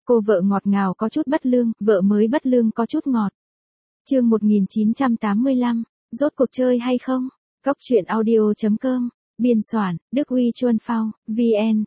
Cô vợ ngọt ngào có chút bất lương, vợ mới bất lương có chút ngọt. Chương 1985, rốt cuộc chơi hay không? Cóc truyện audio.com, biên soạn, Đức Huy Chuân Phao, VN,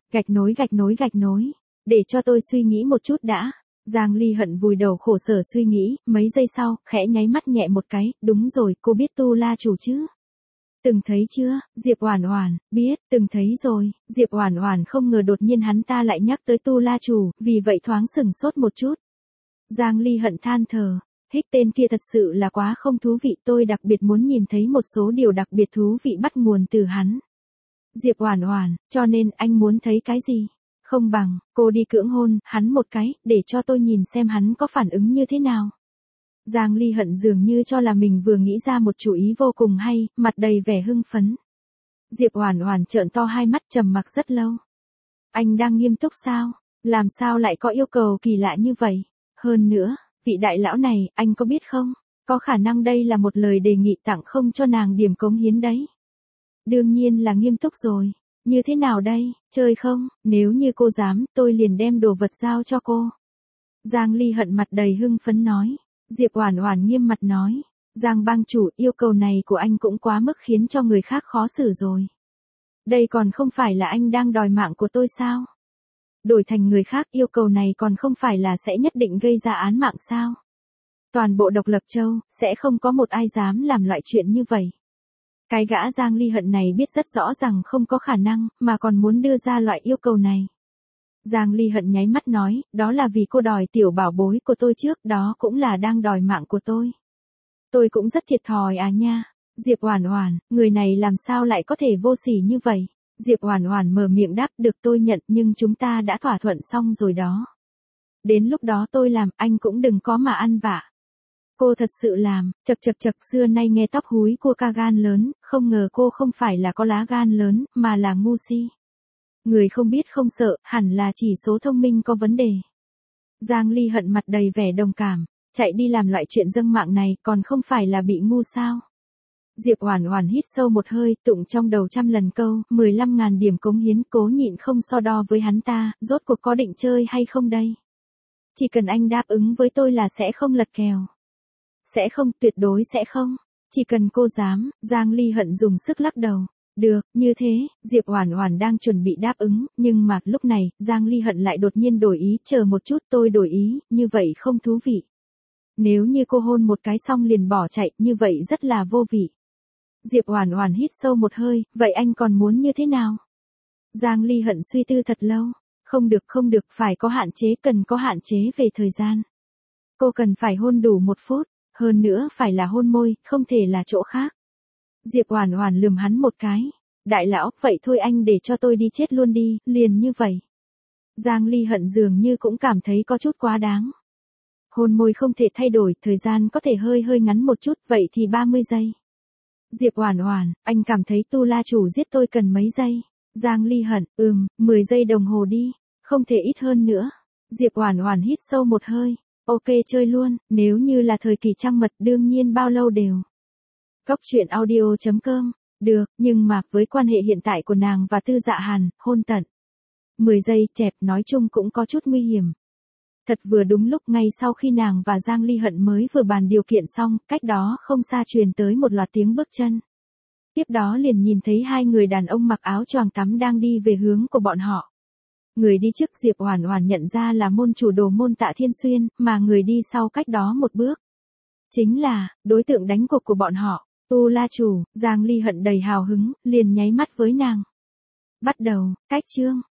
_. Để cho tôi suy nghĩ một chút đã. Giang Ly Hận vùi đầu khổ sở suy nghĩ, mấy giây sau, khẽ nháy mắt nhẹ một cái, đúng rồi, cô biết Tu La Chủ chứ? Từng thấy chưa, Diệp Oản Oản, biết, từng thấy rồi, Diệp Oản Oản không ngờ đột nhiên hắn ta lại nhắc tới Tu La Chủ, vì vậy thoáng sửng sốt một chút. Giang Ly Hận than thở, hích tên kia thật sự là quá không thú vị, tôi đặc biệt muốn nhìn thấy một số điều đặc biệt thú vị bắt nguồn từ hắn. Diệp Oản Oản, cho nên anh muốn thấy cái gì? Không bằng, cô đi cưỡng hôn hắn một cái, để cho tôi nhìn xem hắn có phản ứng như thế nào. Giang Ly Hận dường như cho là mình vừa nghĩ ra một chủ ý vô cùng hay, mặt đầy vẻ hưng phấn. Diệp Oản Oản trợn to hai mắt trầm mặc rất lâu. Anh đang nghiêm túc sao? Làm sao lại có yêu cầu kỳ lạ như vậy? Hơn nữa, vị đại lão này, anh có biết không? Có khả năng đây là một lời đề nghị tặng không cho nàng điểm cống hiến đấy. Đương nhiên là nghiêm túc rồi. Như thế nào đây, chơi không? Nếu như cô dám, tôi liền đem đồ vật giao cho cô. Giang Ly Hận mặt đầy hưng phấn nói. Diệp Oản Oản nghiêm mặt nói. Giang bang chủ, yêu cầu này của anh cũng quá mức khiến cho người khác khó xử rồi. Đây còn không phải là anh đang đòi mạng của tôi sao? Đổi thành người khác, yêu cầu này còn không phải là sẽ nhất định gây ra án mạng sao? Toàn bộ Độc Lập Châu, sẽ không có một ai dám làm loại chuyện như vậy. Cái gã Giang Ly Hận này biết rất rõ rằng không có khả năng, mà còn muốn đưa ra loại yêu cầu này. Giang Ly Hận nháy mắt nói, đó là vì cô đòi tiểu bảo bối của tôi trước, đó cũng là đang đòi mạng của tôi. Tôi cũng rất thiệt thòi à nha. Diệp Oản Oản, người này làm sao lại có thể vô sỉ như vậy? Diệp Oản Oản mở miệng đáp, được tôi nhận, nhưng chúng ta đã thỏa thuận xong rồi đó. Đến lúc đó tôi làm, anh cũng đừng có mà ăn vạ. Cô thật sự làm, chật, xưa nay nghe tóc húi cua ca gan lớn, không ngờ cô không phải là có lá gan lớn, mà là ngu si. Người không biết không sợ, hẳn là chỉ số thông minh có vấn đề. Giang Ly Hận mặt đầy vẻ đồng cảm, chạy đi làm loại chuyện dâng mạng này, còn không phải là bị ngu sao? Diệp Oản Oản hít sâu một hơi, tụng trong đầu trăm lần câu, 15.000 điểm cống hiến, cố nhịn không so đo với hắn ta, rốt cuộc có định chơi hay không đây? Chỉ cần anh đáp ứng với tôi là sẽ không lật kèo. Sẽ không, tuyệt đối sẽ không. Chỉ cần cô dám, Giang Ly Hận dùng sức lắc đầu. Được, như thế, Diệp Oản Oản đang chuẩn bị đáp ứng, nhưng mà, lúc này, Giang Ly Hận lại đột nhiên đổi ý, chờ một chút, tôi đổi ý, như vậy không thú vị. Nếu như cô hôn một cái xong liền bỏ chạy, như vậy rất là vô vị. Diệp Oản Oản hít sâu một hơi, vậy anh còn muốn như thế nào? Giang Ly Hận suy tư thật lâu. Không được, phải có hạn chế, cần có hạn chế về thời gian. Cô cần phải hôn đủ 1 phút. Hơn nữa phải là hôn môi, không thể là chỗ khác. Diệp Oản Oản lườm hắn một cái. Đại lão, vậy thôi anh để cho tôi đi chết luôn đi, liền như vậy. Giang Ly Hận dường như cũng cảm thấy có chút quá đáng. Hôn môi không thể thay đổi, thời gian có thể hơi ngắn một chút, vậy thì 30 giây. Diệp Oản Oản, anh cảm thấy Tu La Chủ giết tôi cần mấy giây? Giang Ly Hận, 10 giây đồng hồ đi, không thể ít hơn nữa. Diệp Oản Oản hít sâu một hơi. Ok chơi luôn, nếu như là thời kỳ trăng mật đương nhiên bao lâu đều. Cóc truyện audio.com, được, nhưng mà với quan hệ hiện tại của nàng và Tư Dạ Hàn, hôn tận. 10 giây chẹp nói chung cũng có chút nguy hiểm. Thật vừa đúng lúc ngay sau khi nàng và Giang Ly Hận mới vừa bàn điều kiện xong, cách đó không xa truyền tới một loạt tiếng bước chân. Tiếp đó liền nhìn thấy hai người đàn ông mặc áo choàng tắm đang đi về hướng của bọn họ. Người đi trước Diệp Oản Oản nhận ra là môn chủ Đồ môn Tạ Thiên Xuyên, mà người đi sau cách đó một bước. Chính là, đối tượng đánh cuộc của bọn họ, Tu La Chủ. Giang Ly Hận đầy hào hứng, liền nháy mắt với nàng. Bắt đầu, cách chương.